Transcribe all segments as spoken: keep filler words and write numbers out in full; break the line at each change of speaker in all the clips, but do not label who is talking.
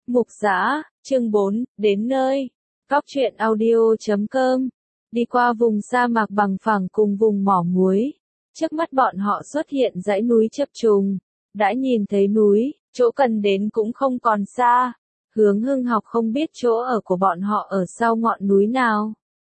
Mục Giã, chương bốn, đến nơi. Góc truyện audio chấm com. Đi qua vùng sa mạc bằng phẳng cùng vùng mỏ muối. Trước mắt bọn họ xuất hiện dãy núi chập trùng. Đã nhìn thấy núi, chỗ cần đến cũng không còn xa. Hướng Hưng Học không biết chỗ ở của bọn họ ở sau ngọn núi nào.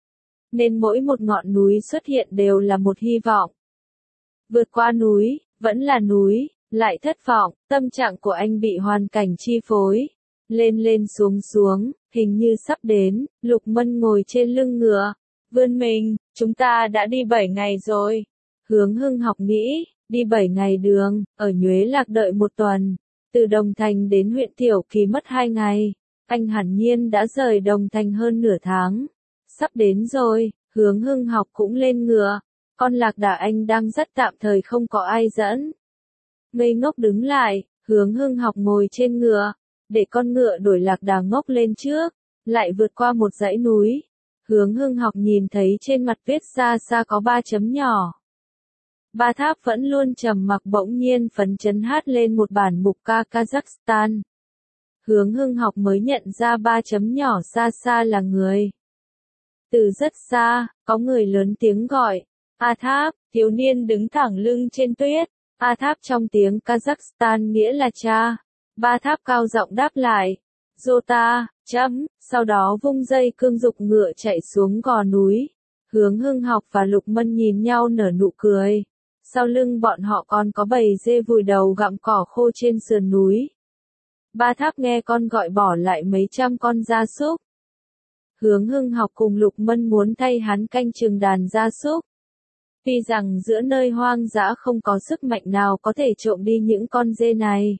Nên mỗi một ngọn núi xuất hiện đều là một hy vọng. Vượt qua núi, vẫn là núi, lại thất vọng, tâm trạng của anh bị hoàn cảnh chi phối. Lên lên xuống xuống, hình như sắp đến, Lục Mân ngồi trên lưng ngựa. Vươn mình, chúng ta đã đi bảy ngày rồi. Hướng Hưng Học nghĩ, đi bảy ngày đường, ở Nhuế Lạc đợi một tuần. Từ Đồng Thành đến huyện Tiểu Kỳ mất hai ngày. Anh hẳn nhiên đã rời Đồng Thành hơn nửa tháng. Sắp đến rồi, Hướng Hưng Học cũng lên ngựa. Con lạc đà anh đang rất tạm thời không có ai dẫn. Ngây ngốc đứng lại, Hướng Hưng Học ngồi trên ngựa. Để con ngựa đuổi lạc đà ngốc lên trước, lại vượt qua một dãy núi. Hướng Hưng Học nhìn thấy trên mặt viết xa xa có ba chấm nhỏ. Ba Tháp vẫn luôn trầm mặc bỗng nhiên phấn chấn hát lên một bản mục ca Kazakhstan. Hướng Hưng Học mới nhận ra ba chấm nhỏ xa xa là người. Từ rất xa, có người lớn tiếng gọi. A Tháp, thiếu niên đứng thẳng lưng trên tuyết. A Tháp trong tiếng Kazakhstan nghĩa là cha. Ba Tháp cao giọng đáp lại. Jota, chấm, sau đó vung dây cương dục ngựa chạy xuống gò núi. Hướng Hưng Học và Lục Mân nhìn nhau nở nụ cười. Sau lưng bọn họ còn có bầy dê vùi đầu gặm cỏ khô trên sườn núi. Ba Tháp nghe con gọi bỏ lại mấy trăm con gia súc. Hướng Hưng Học cùng Lục Mân muốn thay hắn canh chừng đàn gia súc. Tuy rằng giữa nơi hoang dã không có sức mạnh nào có thể trộm đi những con dê này.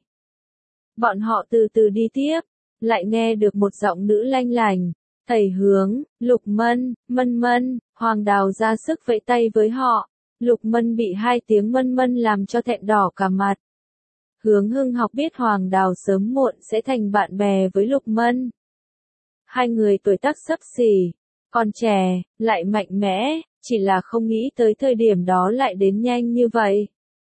Bọn họ từ từ đi tiếp, lại nghe được một giọng nữ lanh lành. Thầy Hướng, Lục Mân, Mân Mân, Hoàng Đào ra sức vẫy tay với họ. Lục Mân bị hai tiếng Mân Mân làm cho thẹn đỏ cả mặt. Hướng Hưng Học biết Hoàng Đào sớm muộn sẽ thành bạn bè với Lục Mân. Hai người tuổi tác xấp xỉ, còn trẻ, lại mạnh mẽ, chỉ là không nghĩ tới thời điểm đó lại đến nhanh như vậy.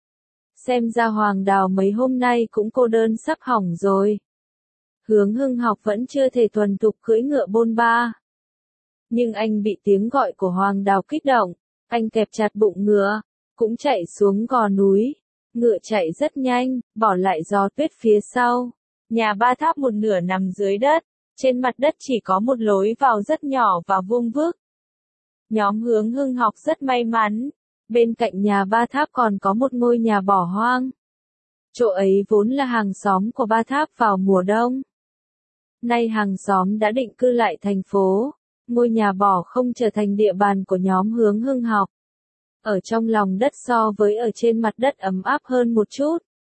Xem ra Hoàng Đào mấy hôm nay cũng cô đơn sắp hỏng rồi. Hướng Hưng Học vẫn chưa thể thuần thục cưỡi ngựa bôn ba. Nhưng anh bị tiếng gọi của Hoàng Đào kích động, anh kẹp chặt bụng ngựa, cũng chạy xuống gò núi. Ngựa chạy rất nhanh, bỏ lại gió tuyết phía sau. Nhà Ba Tháp một nửa nằm dưới đất, trên mặt đất chỉ có một lối vào rất nhỏ và vuông vức. Nhóm Hướng Hưng Học rất may mắn. Bên cạnh nhà Ba Tháp còn có một ngôi nhà bỏ hoang. Chỗ ấy vốn là hàng xóm của Ba Tháp vào mùa đông. Nay hàng xóm đã định cư lại thành phố. Ngôi nhà bỏ không trở thành địa bàn của nhóm Hướng Hưng Học. Ở trong lòng đất so với ở trên mặt đất ấm áp hơn một chút.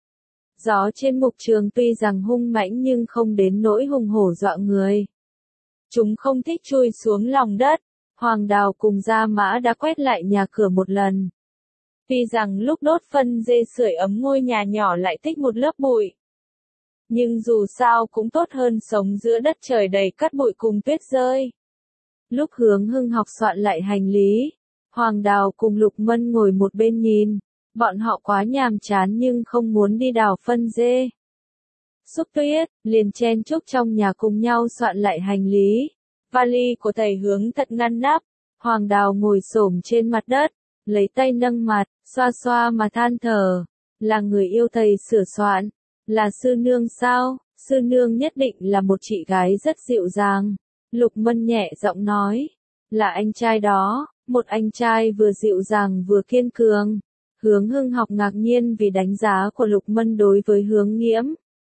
Gió trên mục trường tuy rằng hung mãnh nhưng không đến nỗi hùng hổ dọa người. Chúng không thích chui xuống lòng đất. Hoàng Đào cùng Gia Mã đã quét lại nhà cửa một lần. Tuy rằng lúc đốt phân dê sưởi ấm ngôi nhà nhỏ lại tích một lớp bụi. Nhưng dù sao cũng tốt hơn sống giữa đất trời đầy cát bụi cùng tuyết rơi. Lúc Hướng Hưng Học soạn lại hành lý, Hoàng Đào cùng Lục Mân ngồi một bên nhìn. Bọn họ quá nhàm chán nhưng không muốn đi đào phân dê. Xúc Tuyết, liền chen chúc trong nhà cùng nhau soạn lại hành lý. Vali của thầy Hướng thật ngăn nắp. Hoàng Đào ngồi xổm trên mặt đất, lấy tay nâng mặt, xoa xoa mà than thở. Là người yêu thầy sửa soạn. Là sư nương sao? Sư nương nhất định là một chị gái rất dịu dàng. Lục Mân nhẹ giọng nói. Là anh trai đó, một anh trai vừa dịu dàng vừa kiên cường. Hướng Hưng Học ngạc nhiên vì đánh giá của Lục Mân đối với Hướng Nghiễm.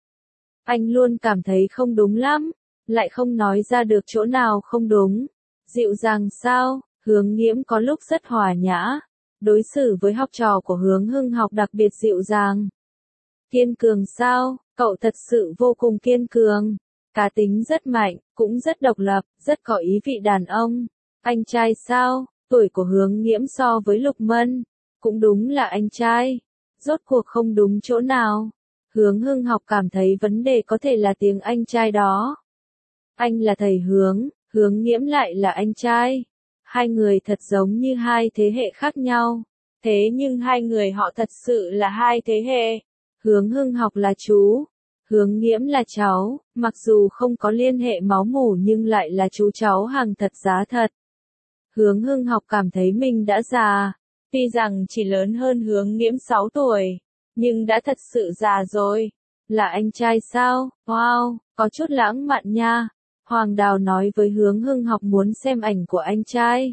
Anh luôn cảm thấy không đúng lắm, lại không nói ra được chỗ nào không đúng. Dịu dàng sao? Hướng Nghiễm có lúc rất hòa nhã. Đối xử với học trò của Hướng Hưng Học đặc biệt dịu dàng. Kiên cường sao? Cậu thật sự vô cùng kiên cường. Cá tính rất mạnh, cũng rất độc lập, rất có ý vị đàn ông. Anh trai sao? Tuổi của Hướng Nghiễm so với Lục Mân. Cũng đúng là anh trai. Rốt cuộc không đúng chỗ nào. Hướng Hưng Học cảm thấy vấn đề có thể là tiếng anh trai đó. Anh là thầy Hướng, Hướng Nghiễm lại là anh trai. Hai người thật giống như hai thế hệ khác nhau. Thế nhưng hai người họ thật sự là hai thế hệ. Hướng Hưng Học là chú. Hướng Nghiễm là cháu, mặc dù không có liên hệ máu mủ nhưng lại là chú cháu hàng thật giá thật. Hướng Hưng Học cảm thấy mình đã già, tuy rằng chỉ lớn hơn Hướng Nghiễm sáu tuổi, nhưng đã thật sự già rồi. Là anh trai sao? Wow, có chút lãng mạn nha. Hoàng Đào nói với Hướng Hưng Học muốn xem ảnh của anh trai.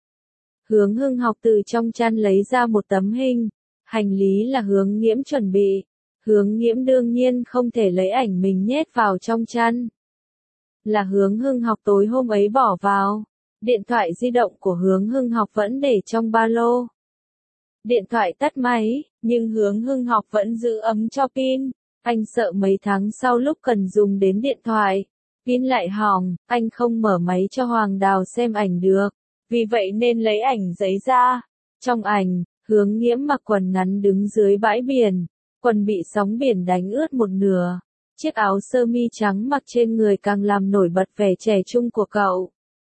Hướng Hưng Học từ trong chăn lấy ra một tấm hình, hành lý là Hướng Nghiễm chuẩn bị. Hướng Nghiễm đương nhiên không thể lấy ảnh mình nhét vào trong chăn. Là Hướng Hưng Học tối hôm ấy bỏ vào. Điện thoại di động của Hướng Hưng Học vẫn để trong ba lô. Điện thoại tắt máy, nhưng Hướng Hưng Học vẫn giữ ấm cho pin. Anh sợ mấy tháng sau lúc cần dùng đến điện thoại, pin lại hỏng, anh không mở máy cho Hoàng Đào xem ảnh được. Vì vậy nên lấy ảnh giấy ra. Trong ảnh, Hướng Nghiễm mặc quần ngắn đứng dưới bãi biển, quần bị sóng biển đánh ướt một nửa. Chiếc áo sơ mi trắng mặc trên người càng làm nổi bật vẻ trẻ trung của cậu.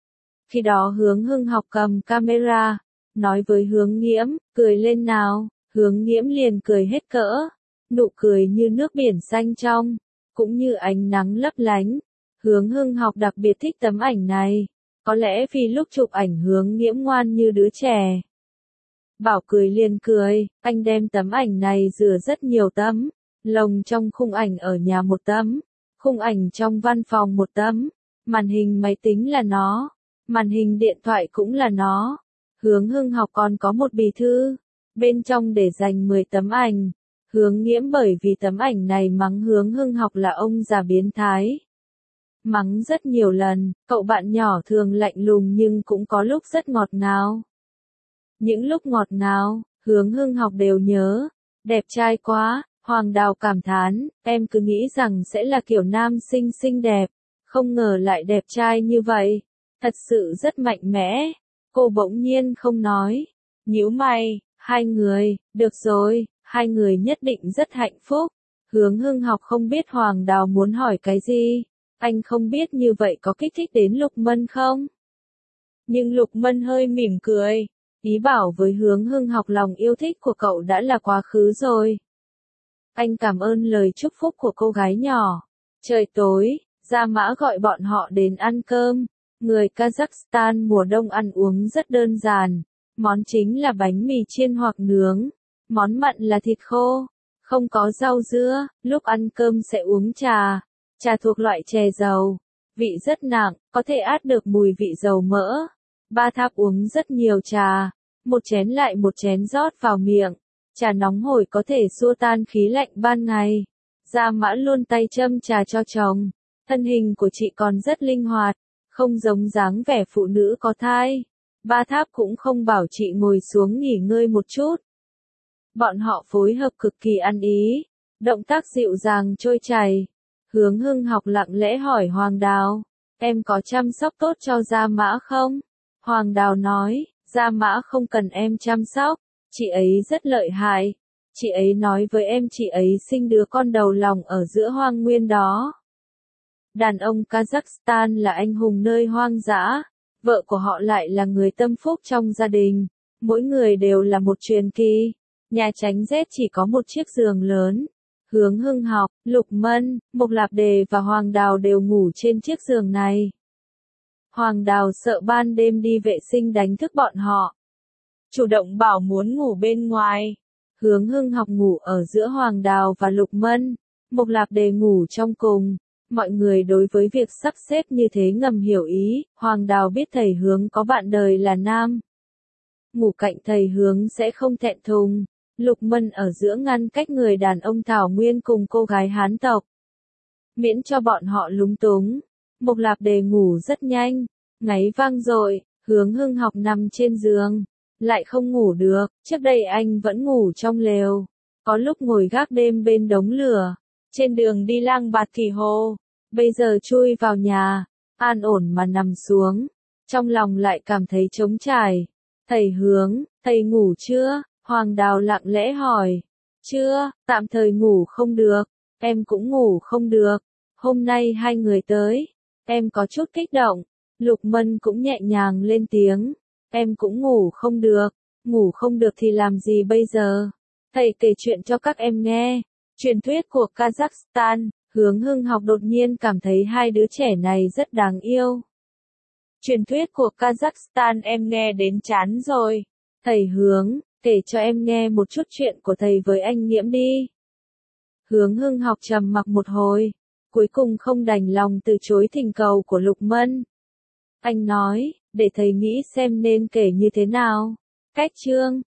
Khi đó Hướng Hưng Học cầm camera, nói với Hướng Nghiễm, cười lên nào. Hướng Nghiễm liền cười hết cỡ, nụ cười như nước biển xanh trong, cũng như ánh nắng lấp lánh. Hướng Hưng Học đặc biệt thích tấm ảnh này, có lẽ vì lúc chụp ảnh Hướng Nghiễm ngoan như đứa trẻ. Bảo cười liền cười, anh đem tấm ảnh này rửa rất nhiều tấm, lồng trong khung ảnh ở nhà một tấm, khung ảnh trong văn phòng một tấm, màn hình máy tính là nó, màn hình điện thoại cũng là nó. Hướng Hưng Học còn có một bì thư, bên trong để dành mười tấm ảnh. Hướng Nghiễm bởi vì tấm ảnh này mắng Hướng Hưng Học là ông già biến thái. Mắng rất nhiều lần, cậu bạn nhỏ thường lạnh lùng nhưng cũng có lúc rất ngọt ngào. Những lúc ngọt ngào, Hướng Hưng Học đều nhớ. Đẹp trai quá, Hoàng Đào cảm thán, em cứ nghĩ rằng sẽ là kiểu nam xinh xinh đẹp, không ngờ lại đẹp trai như vậy. Thật sự rất mạnh mẽ. Cô bỗng nhiên không nói. Nhíu mày, hai người, được rồi, hai người nhất định rất hạnh phúc. Hướng Hưng Học không biết Hoàng Đào muốn hỏi cái gì. Anh không biết như vậy có kích thích đến Lục Mân không? Nhưng Lục Mân hơi mỉm cười, ý bảo với Hướng Hưng Học lòng yêu thích của cậu đã là quá khứ rồi. Anh cảm ơn lời chúc phúc của cô gái nhỏ. Trời tối, Gia Mã gọi bọn họ đến ăn cơm. Người Kazakhstan mùa đông ăn uống rất đơn giản. Món chính là bánh mì chiên hoặc nướng. Món mặn là thịt khô. Không có rau dưa, lúc ăn cơm sẽ uống trà. Trà thuộc loại chè dầu. Vị rất nặng, có thể át được mùi vị dầu mỡ. Ba Tháp uống rất nhiều trà. Một chén lại một chén rót vào miệng. Trà nóng hổi có thể xua tan khí lạnh ban ngày. Gia Mã luôn tay châm trà cho chồng. Thân hình của chị còn rất linh hoạt, không giống dáng vẻ phụ nữ có thai. Ba Tháp cũng không bảo chị ngồi xuống nghỉ ngơi một chút. Bọn họ phối hợp cực kỳ ăn ý, động tác dịu dàng trôi chảy. Hướng Hưng Học lặng lẽ hỏi Hoàng Đào, em có chăm sóc tốt cho Gia Mã không? Hoàng Đào nói, Gia Mã không cần em chăm sóc, chị ấy rất lợi hại. Chị ấy nói với em chị ấy sinh đứa con đầu lòng ở giữa hoang nguyên đó. Đàn ông Kazakhstan là anh hùng nơi hoang dã, vợ của họ lại là người tâm phúc trong gia đình. Mỗi người đều là một truyền kỳ. Nhà tránh rét chỉ có một chiếc giường lớn. Hướng Hưng Học, Lục Mân, Mộc Lạp Đề và Hoàng Đào đều ngủ trên chiếc giường này. Hoàng Đào sợ ban đêm đi vệ sinh đánh thức bọn họ, chủ động bảo muốn ngủ bên ngoài. Hướng Hưng Học ngủ ở giữa Hoàng Đào và Lục Mân, Mộc Lạp Đề ngủ trong cùng. Mọi người đối với việc sắp xếp như thế ngầm hiểu ý. Hoàng Đào biết thầy Hướng có bạn đời là nam. Ngủ cạnh thầy Hướng sẽ không thẹn thùng. Lục Mân ở giữa ngăn cách người đàn ông Thảo Nguyên cùng cô gái Hán tộc, miễn cho bọn họ lúng túng. Mộc Lạp Đề ngủ rất nhanh, ngáy vang dội. Hướng Hưng Học nằm trên giường, lại không ngủ được. Trước đây anh vẫn ngủ trong lều, có lúc ngồi gác đêm bên đống lửa, trên đường đi lang bạt kỳ hồ. Bây giờ chui vào nhà, an ổn mà nằm xuống, trong lòng lại cảm thấy trống trải. Thầy Hướng, thầy ngủ chưa? Hoàng Đào lặng lẽ hỏi. Chưa, tạm thời ngủ không được, em cũng ngủ không được. Hôm nay hai người tới, em có chút kích động. Lục Mân cũng nhẹ nhàng lên tiếng. Em cũng ngủ không được, ngủ không được thì làm gì bây giờ? Thầy kể chuyện cho các em nghe. Truyền thuyết của Kazakhstan. Hướng Hưng học đột nhiên cảm thấy hai đứa trẻ này rất đáng yêu. Truyền thuyết của Kazakhstan em nghe đến chán rồi. Thầy Hướng, kể cho em nghe một chút chuyện của thầy với anh Nghiễm đi. Hướng Hưng học trầm mặc một hồi, cuối cùng không đành lòng từ chối thỉnh cầu của Lục Mân. Anh nói, để thầy nghĩ xem nên kể như thế nào. Cách chương